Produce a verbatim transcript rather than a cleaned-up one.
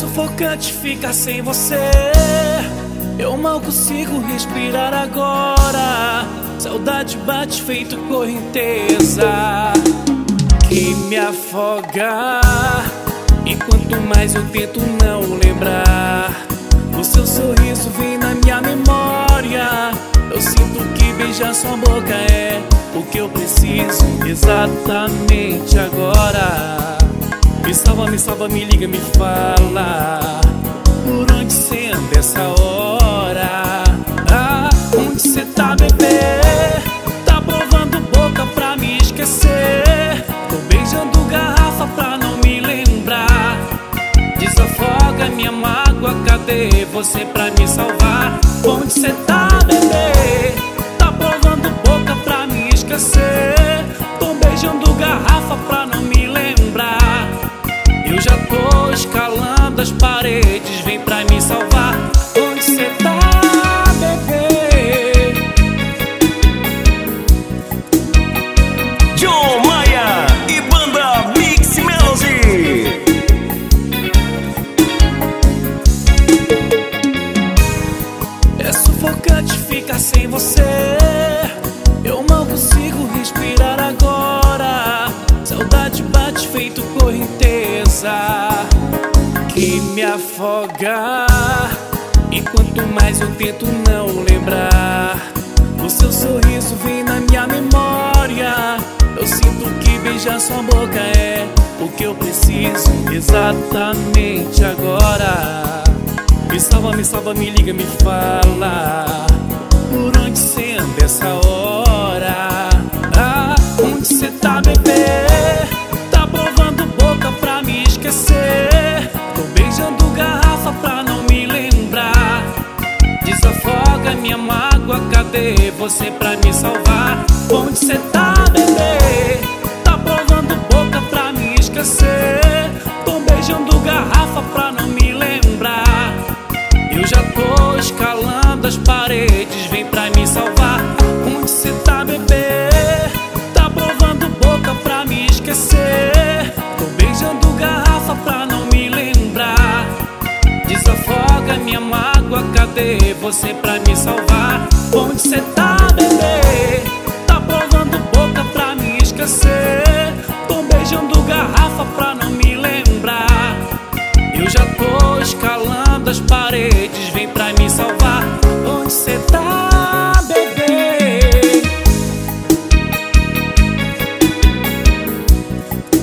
sufocante ficar sem você. Eu mal consigo respirar agora. Saudade bate feito correnteza que me afoga. E quanto mais eu tento não lembrar, o seu sorriso vem na minha memória. Eu sinto que beijar sua boca é o que eu preciso exatamente agora. Me salva, me salva, me liga, me fala, por onde cê anda essa hora? Ah, onde cê tá, bebê? Tá provando boca pra me esquecer. Tô beijando garrafa pra não me lembrar. Desafoga minha mágoa, cadê você pra me salvar? Onde cê tá, bebê? Tá provando boca pra me esquecer. Tô beijando garrafa pra não me lembrar. Eu já tô escalando as paredes, vem pra me salvar. Onde cê tá, bebê? John Maia e banda Mix Melody. É sufocante ficar sem você. Eu mal consigo respirar agora. Saudade bate feito correnteza que me afoga. E quanto mais eu tento não lembrar, o seu sorriso vem na minha memória. Eu sinto que beijar sua boca é o que eu preciso exatamente agora. Me salva, me salva, me liga, me fala, por onde cê anda essa hora? Ah, onde cê tá, bebê? Tá provando boca pra me esquecer. Tô beijando garrafa pra não me lembrar. Desafoga minha mágoa, cadê você pra me salvar? Onde cê tá, bebê? Tá provando boca pra me esquecer. Tô beijando garrafa pra não me lembrar. Eu já tô escalando as paredes, vem pra me salvar. Onde cê tá, bebê? Tá provando boca pra me esquecer. Tô beijando garrafa pra não me lembrar. Desafoga minha mágoa, cadê você pra me salvar? Onde cê tá, bebê? Tá provando boca pra me esquecer. Tô beijando garrafa pra não me lembrar. Eu já tô escalando as paredes,